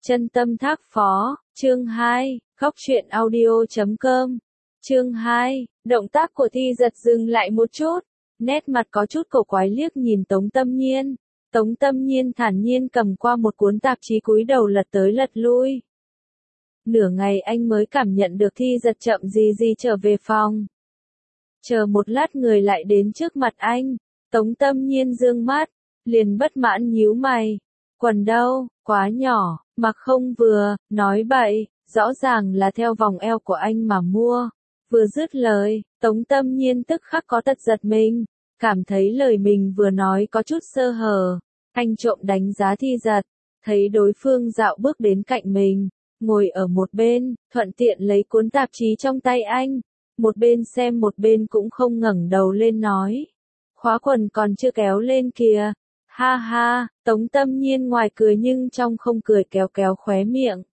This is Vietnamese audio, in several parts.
Chân tâm thác phó, chương 2, khóc chuyện audio.com. Chương 2, động tác của Thi Giật dừng lại một chút, nét mặt có chút cổ quái liếc nhìn Tống Tâm Nhiên. Tống Tâm Nhiên thản nhiên cầm qua một cuốn tạp chí cúi đầu lật tới lật lui. Nửa ngày anh mới cảm nhận được Thi Giật chậm gì trở về phòng. Chờ một lát người lại đến trước mặt anh, Tống Tâm Nhiên dương mắt, liền bất mãn nhíu mày. Quần đâu, quá nhỏ, mặc không vừa, nói bậy, rõ ràng là theo vòng eo của anh mà mua. Vừa dứt lời, Tống Tâm Nhiên tức khắc có tật giật mình, cảm thấy lời mình vừa nói có chút sơ hở. Anh trộm đánh giá Thi Giật, thấy đối phương dạo bước đến cạnh mình, ngồi ở một bên, thuận tiện lấy cuốn tạp chí trong tay anh, một bên xem một bên cũng không ngẩng đầu lên nói. Khóa quần còn chưa kéo lên kìa. Ha ha, Tống Tâm Nhiên ngoài cười nhưng trong không cười kéo kéo khóe miệng.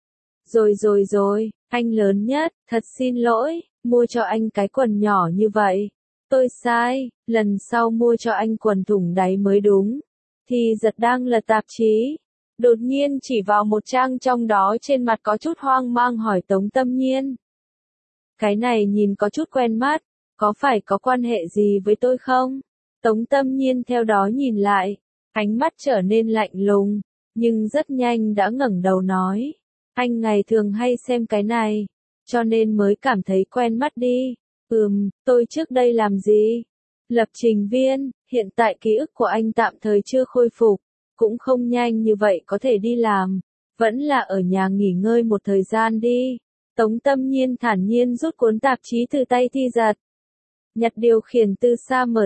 Rồi, anh lớn nhất, thật xin lỗi, mua cho anh cái quần nhỏ như vậy. Tôi sai, lần sau mua cho anh quần thủng đáy mới đúng. Thì Giật đang lật tạp chí, đột nhiên chỉ vào một trang trong đó, trên mặt có chút hoang mang hỏi Tống Tâm Nhiên. Cái này nhìn có chút quen mắt, có phải có quan hệ gì với tôi không? Tống Tâm Nhiên theo đó nhìn lại, ánh mắt trở nên lạnh lùng, nhưng rất nhanh đã ngẩng đầu nói. Anh ngày thường hay xem cái này, cho nên mới cảm thấy quen mắt đi. Tôi trước đây làm gì? Lập trình viên, hiện tại ký ức của anh tạm thời chưa khôi phục, cũng không nhanh như vậy có thể đi làm, vẫn là ở nhà nghỉ ngơi một thời gian đi. Tống Tâm Nhiên thản nhiên rút cuốn tạp chí từ tay Thi Giật. Nhặt điều khiển từ xa mở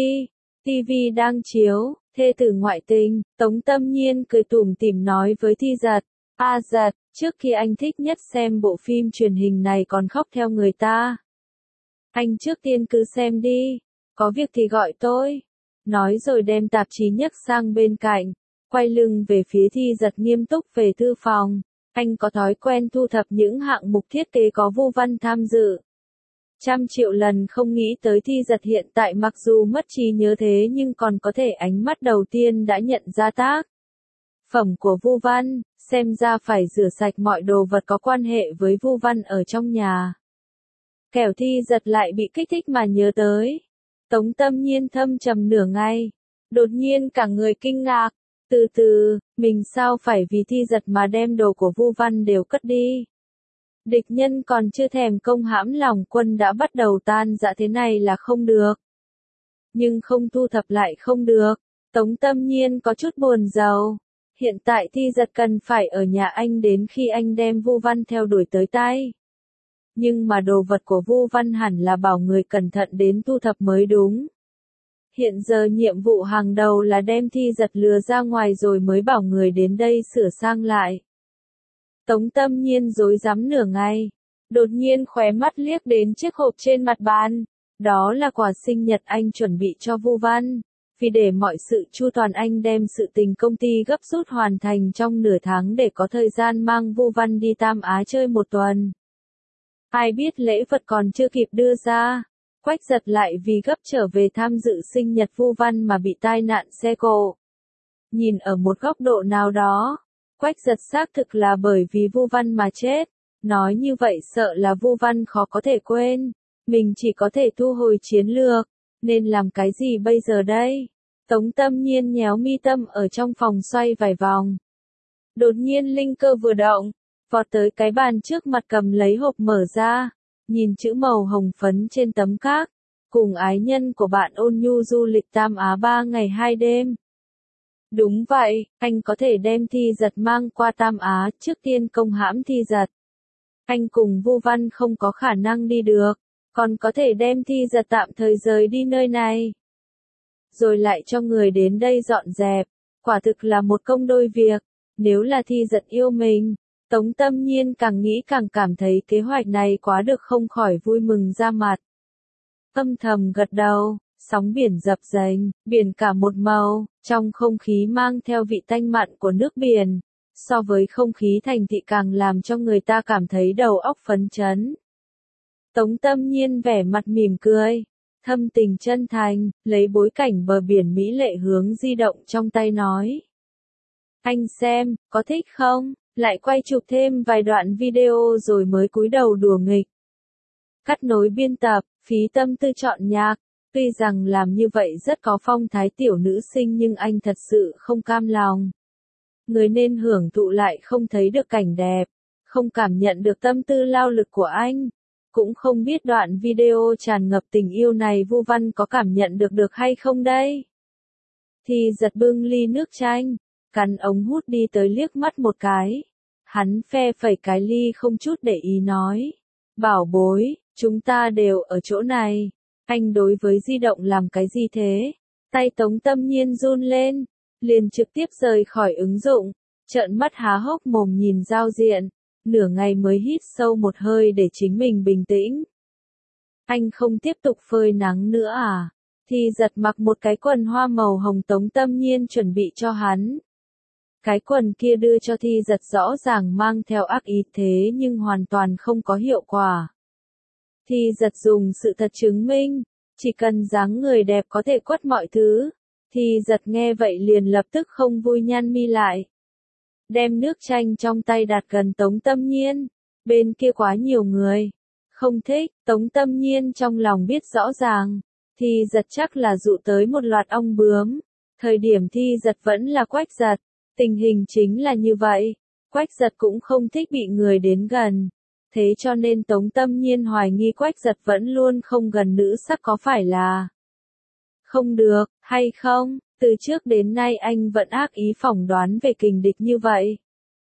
TV đang chiếu, thê tử ngoại tình, Tống Tâm Nhiên cười tủm tỉm nói với Thi Giật. Giật, trước khi anh thích nhất xem bộ phim truyền hình này còn khóc theo người ta. Anh trước tiên cứ xem đi, có việc thì gọi tôi. Nói rồi đem tạp chí nhấc sang bên cạnh, quay lưng về phía Thi Giật nghiêm túc về thư phòng. Anh có thói quen thu thập những hạng mục thiết kế có Vu Văn tham dự. 100.000.000 lần không nghĩ tới Thi Giật hiện tại mặc dù mất trí nhớ thế nhưng còn có thể ánh mắt đầu tiên đã nhận ra tác phẩm của Vu Văn, xem ra phải rửa sạch mọi đồ vật có quan hệ với Vu Văn ở trong nhà. Kẻo Thi Giật lại bị kích thích mà nhớ tới. Tống Tâm Nhiên thâm trầm nửa ngày, đột nhiên cả người kinh ngạc, từ, mình sao phải vì Thi Giật mà đem đồ của Vu Văn đều cất đi. Địch nhân còn chưa thèm công hãm lòng quân đã bắt đầu tan rã, thế này là không được. Nhưng không thu thập lại không được, Tống Tâm Nhiên có chút buồn rầu. Hiện tại Thi Giật cần phải ở nhà anh đến khi anh đem Vu Văn theo đuổi tới tay. Nhưng mà đồ vật của Vu Văn hẳn là bảo người cẩn thận đến thu thập mới đúng. Hiện giờ nhiệm vụ hàng đầu là đem Thi Giật lừa ra ngoài rồi mới bảo người đến đây sửa sang lại. Tống Tâm Nhiên rối rắm nửa ngày, đột nhiên khóe mắt liếc đến chiếc hộp trên mặt bàn. Đó là quà sinh nhật anh chuẩn bị cho Vu Văn. Vì để mọi sự chu toàn anh đem sự tình công ty gấp rút hoàn thành trong nửa tháng để có thời gian mang Vu Văn đi Tam Á chơi một tuần. Ai biết lễ vật còn chưa kịp đưa ra, Quách Giật lại vì gấp trở về tham dự sinh nhật Vu Văn mà bị tai nạn xe cộ. Nhìn ở một góc độ nào đó, Quách Giật xác thực là bởi vì Vu Văn mà chết. Nói như vậy sợ là Vu Văn khó có thể quên. Mình chỉ có thể thu hồi chiến lược. Nên làm cái gì bây giờ đây? Tống Tâm Nhiên nhéo mi tâm ở trong phòng xoay vài vòng. Đột nhiên linh cơ vừa động, vọt tới cái bàn trước mặt cầm lấy hộp mở ra, nhìn chữ màu hồng phấn trên tấm các, cùng ái nhân của bạn ôn nhu du lịch Tam Á 3 ngày 2 đêm. Đúng vậy, anh có thể đem Thi Giật mang qua Tam Á, trước tiên công hãm Thi Giật. Anh cùng Vu Văn không có khả năng đi được, còn có thể đem Thi Giật tạm thời rời đi nơi này. Rồi lại cho người đến đây dọn dẹp, quả thực là một công đôi việc. Nếu là Thi Giật yêu mình, Tống Tâm Nhiên càng nghĩ càng cảm thấy kế hoạch này quá được, không khỏi vui mừng ra mặt. Âm thầm gật đầu, sóng biển dập dềnh, biển cả một màu, trong không khí mang theo vị tanh mặn của nước biển. So với không khí thành thị càng làm cho người ta cảm thấy đầu óc phấn chấn. Tống Tâm Nhiên vẻ mặt mỉm cười, thâm tình chân thành, lấy bối cảnh bờ biển mỹ lệ hướng di động trong tay nói. Anh xem, có thích không? lại quay chụp thêm vài đoạn video rồi mới cúi đầu đùa nghịch. Cắt nối biên tập, phí tâm tư chọn nhạc, tuy rằng làm như vậy rất có phong thái tiểu nữ sinh nhưng anh thật sự không cam lòng. Người nên hưởng thụ lại không thấy được cảnh đẹp, không cảm nhận được tâm tư lao lực của anh. Cũng không biết đoạn video tràn ngập tình yêu này Vu Văn có cảm nhận được hay không đây? Thì giật bưng ly nước chanh, cắn ống hút đi tới liếc mắt một cái. Hắn phe phẩy cái ly không chút để ý nói. Bảo bối, chúng ta đều ở chỗ này. Anh đối với di động làm cái gì thế? Tay Tống Tâm Nhiên run lên, liền trực tiếp rời khỏi ứng dụng, trợn mắt há hốc mồm nhìn giao diện. Nửa ngày mới hít sâu một hơi để chính mình bình tĩnh. Anh không tiếp tục phơi nắng nữa à? Thì giật mặc một cái quần hoa màu hồng Tống Tâm Nhiên chuẩn bị cho hắn. Cái quần kia đưa cho Thi giật rõ ràng mang theo ác ý thế nhưng hoàn toàn không có hiệu quả. Thi giật dùng sự thật chứng minh, chỉ cần dáng người đẹp có thể quất mọi thứ. Thi giật nghe vậy liền lập tức không vui nhăn mi lại. Đem nước chanh trong tay đặt gần Tống Tâm Nhiên, bên kia quá nhiều người. Không thích, Tống Tâm Nhiên trong lòng biết rõ ràng, Thi giật chắc là dụ tới một loạt ong bướm. Thời điểm Thi giật vẫn là Quách giật, tình hình chính là như vậy, Quách giật cũng không thích bị người đến gần. Thế cho nên Tống Tâm Nhiên hoài nghi Quách giật vẫn luôn không gần nữ sắc có phải là không được, hay không? Từ trước đến nay anh vẫn ác ý phỏng đoán về kình địch như vậy.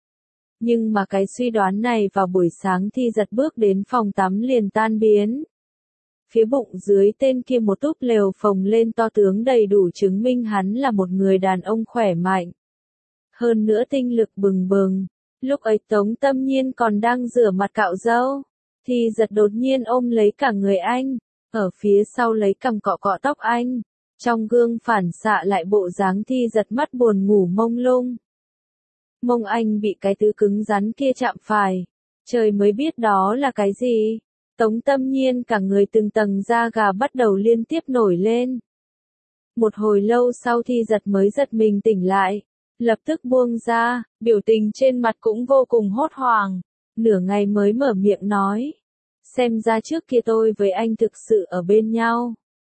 Nhưng mà cái suy đoán này vào buổi sáng Thi giật bước đến phòng tắm liền tan biến. Phía bụng dưới tên kia một túp lều phồng lên to tướng đầy đủ chứng minh hắn là một người đàn ông khỏe mạnh. Hơn nữa tinh lực bừng bừng. Lúc ấy Tống Tâm Nhiên còn đang rửa mặt cạo râu. Thi giật đột nhiên ôm lấy cả người anh. Ở phía sau lấy cằm cọ cọ tóc anh. Trong gương phản xạ lại bộ dáng Thi giật mắt buồn ngủ mông lung. Mông anh bị cái thứ cứng rắn kia chạm phải. Trời mới biết đó là cái gì. Tống Tâm Nhiên cả người từng tầng da gà bắt đầu liên tiếp nổi lên. Một hồi lâu sau Thi giật mới giật mình tỉnh lại. Lập tức buông ra, biểu tình trên mặt cũng vô cùng hốt hoảng. Nửa ngày mới mở miệng nói. Xem ra trước kia tôi với anh thực sự ở bên nhau.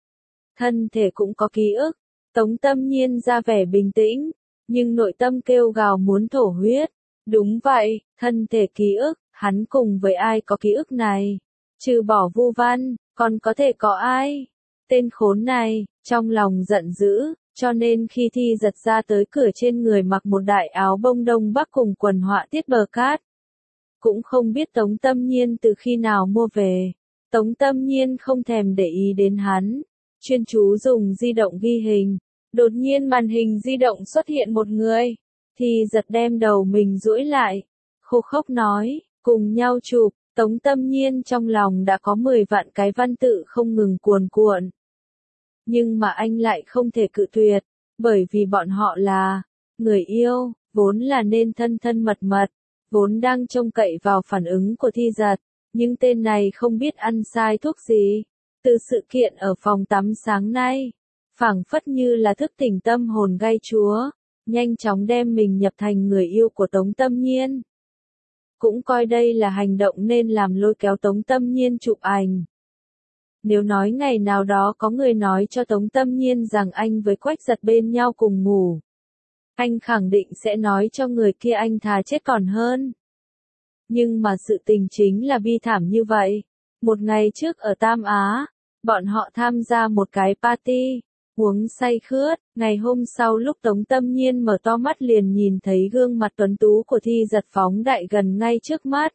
Thân thể cũng có ký ức. Tống Tâm Nhiên ra vẻ bình tĩnh, nhưng nội tâm kêu gào muốn thổ huyết. Đúng vậy, thân thể ký ức, hắn cùng với ai có ký ức này? Trừ bỏ Vu Văn, còn có thể có ai? Tên khốn này, trong lòng giận dữ, cho nên khi Thi giật ra tới cửa trên người mặc một đại áo bông đông bắc cùng quần họa tiết bờ cát. Cũng không biết Tống Tâm Nhiên từ khi nào mua về. Tống Tâm Nhiên không thèm để ý đến hắn, chuyên chú dùng di động ghi hình. Đột nhiên màn hình di động xuất hiện một người. Thi giật đem đầu mình duỗi lại, khô khốc nói, cùng nhau chụp. Tống Tâm Nhiên trong lòng đã có 10 vạn cái văn tự không ngừng cuồn cuộn. Nhưng mà anh lại không thể cự tuyệt, bởi vì bọn họ là người yêu, vốn là nên thân thân mật mật, vốn đang trông cậy vào phản ứng của Thi giật, nhưng tên này không biết ăn sai thuốc gì. Từ sự kiện ở phòng tắm sáng nay, phảng phất như là thức tỉnh tâm hồn gai chúa, nhanh chóng đem mình nhập thành người yêu của Tống Tâm Nhiên. Cũng coi đây là hành động nên làm lôi kéo Tống Tâm Nhiên chụp ảnh. Nếu nói ngày nào đó có người nói cho Tống Tâm Nhiên rằng anh với Quách giật bên nhau cùng ngủ, anh khẳng định sẽ nói cho người kia anh thà chết còn hơn. Nhưng mà sự tình chính là bi thảm như vậy. Một ngày trước ở Tam Á, bọn họ tham gia một cái party, uống say khướt. Ngày hôm sau lúc Tống Tâm Nhiên mở to mắt liền nhìn thấy gương mặt tuấn tú của Thi giật phóng đại gần ngay trước mắt.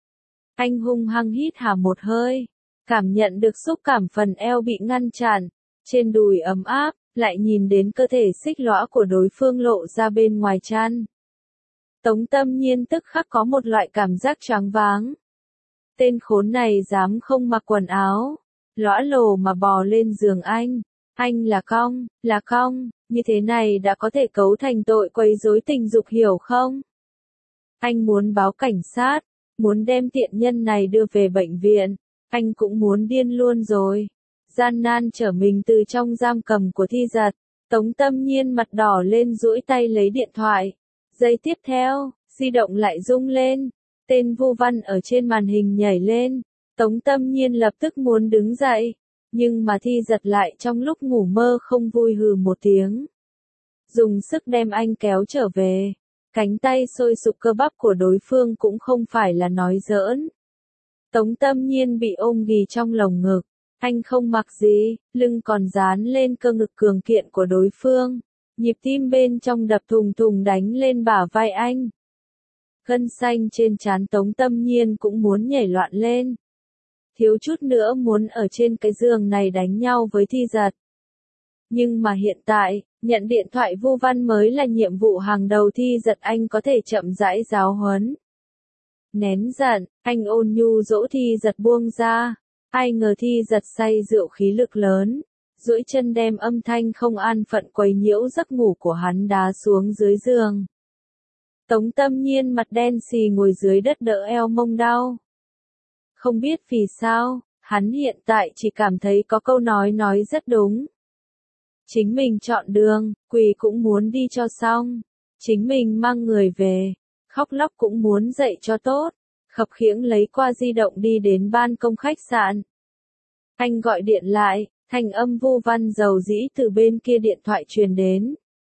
Anh hung hăng hít hà một hơi, cảm nhận được xúc cảm phần eo bị ngăn chặn, trên đùi ấm áp, lại nhìn đến cơ thể xích lõa của đối phương lộ ra bên ngoài chăn. Tống Tâm Nhiên tức khắc có một loại cảm giác choáng váng. Tên khốn này dám không mặc quần áo, lõa lồ mà bò lên giường anh là cong, như thế này đã có thể cấu thành tội quấy rối tình dục hiểu không? Anh muốn báo cảnh sát, muốn đem tiện nhân này đưa về bệnh viện, anh cũng muốn điên luôn rồi. Gian nan trở mình từ trong giam cầm của Thi giật, Tống Tâm Nhiên mặt đỏ lên duỗi tay lấy điện thoại. Giây tiếp theo, Di động lại rung lên. Tên Vu Văn ở trên màn hình nhảy lên. Tống Tâm Nhiên lập tức muốn đứng dậy. Nhưng mà Thi Giật lại trong lúc ngủ mơ không vui hừ một tiếng. Dùng sức đem anh kéo trở về. Cánh tay sôi sục cơ bắp của đối phương cũng không phải là nói giỡn. Tống Tâm Nhiên bị ôm ghì trong lồng ngực. Anh không mặc gì, lưng còn dán lên cơ ngực cường kiện của đối phương. Nhịp tim bên trong đập thùng thùng đánh lên bả vai anh. Gân xanh trên trán Tống Tâm Nhiên cũng muốn nhảy loạn lên. Thiếu chút nữa muốn ở trên cái giường này đánh nhau với Thi Giật. Nhưng mà hiện tại, nhận điện thoại Vu Văn mới là nhiệm vụ hàng đầu. Thi Giật anh có thể chậm rãi giáo huấn. Nén giận, anh ôn nhu dỗ Thi Giật buông ra. Ai ngờ Thi Giật say rượu khí lực lớn, duỗi chân đem âm thanh không an phận quấy nhiễu giấc ngủ của hắn đá xuống dưới giường. Tống Tâm Nhiên mặt đen xì ngồi dưới đất đỡ eo mông đau. Không biết vì sao, hắn hiện tại chỉ cảm thấy có câu nói rất đúng. Chính mình chọn đường, quỳ cũng muốn đi cho xong. Chính mình mang người về, khóc lóc cũng muốn dậy cho tốt. Khập khiễng lấy qua di động đi đến ban công khách sạn. Anh gọi điện lại, thanh âm Vu Văn dầu dĩ từ bên kia điện thoại truyền đến.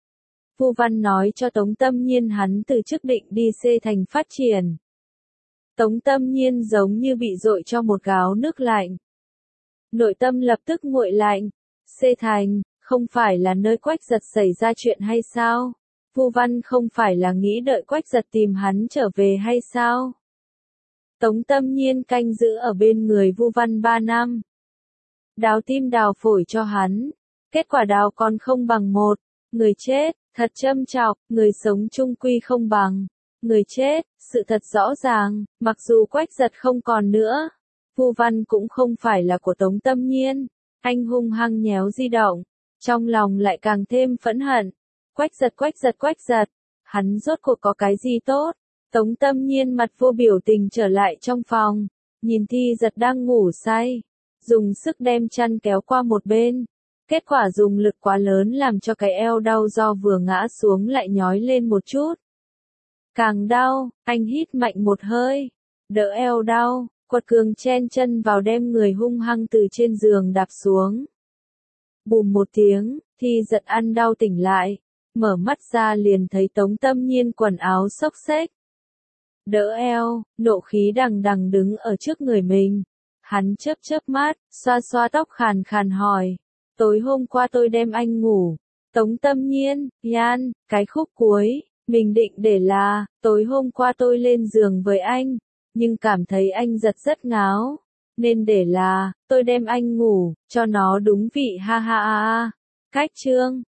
Vu Văn nói cho Tống Tâm Nhiên hắn từ chức định đi C thành phát triển. Tống Tâm Nhiên giống như bị dội cho một gáo nước lạnh. Nội tâm lập tức nguội lạnh. C thành, không phải là nơi Quách Giật xảy ra chuyện hay sao? Vu Văn không phải là nghĩ đợi Quách Giật tìm hắn trở về hay sao? Tống Tâm Nhiên canh giữ ở bên người Vu Văn 3 năm. Đào tim đào phổi cho hắn. Kết quả đào còn không bằng một. Người chết, thật châm chọc, người sống chung quy không bằng. Người chết, sự thật rõ ràng, mặc dù Quách Giật không còn nữa. Vu Văn cũng không phải là của Tống Tâm Nhiên. Anh hung hăng nhéo di động. Trong lòng lại càng thêm phẫn hận. Quách Giật, Quách Giật, Quách Giật. Hắn rốt cuộc có cái gì tốt? Tống Tâm Nhiên mặt vô biểu tình trở lại trong phòng. Nhìn Thi Giật đang ngủ say. Dùng sức đem chăn kéo qua một bên. Kết quả dùng lực quá lớn làm cho cái eo đau do vừa ngã xuống lại nhói lên một chút. Càng đau, anh hít mạnh một hơi. Đỡ eo đau, quật cường chen chân vào đem người hung hăng từ trên giường đạp xuống. Bùm một tiếng, Thi Giật ăn đau tỉnh lại. Mở mắt ra liền thấy Tống Tâm Nhiên quần áo xốc xếch. Đỡ eo, nộ khí đằng đằng đứng ở trước người mình. Hắn chớp chớp mắt, xoa xoa tóc khàn khàn hỏi. Tối hôm qua tôi đem anh ngủ. Tống Tâm Nhiên, Yan, cái khúc cuối, mình định để là, tối hôm qua tôi lên giường với anh, nhưng cảm thấy anh giật rất ngáo. Nên để là, tôi đem anh ngủ, cho nó đúng vị ha ha ha. Cách chương.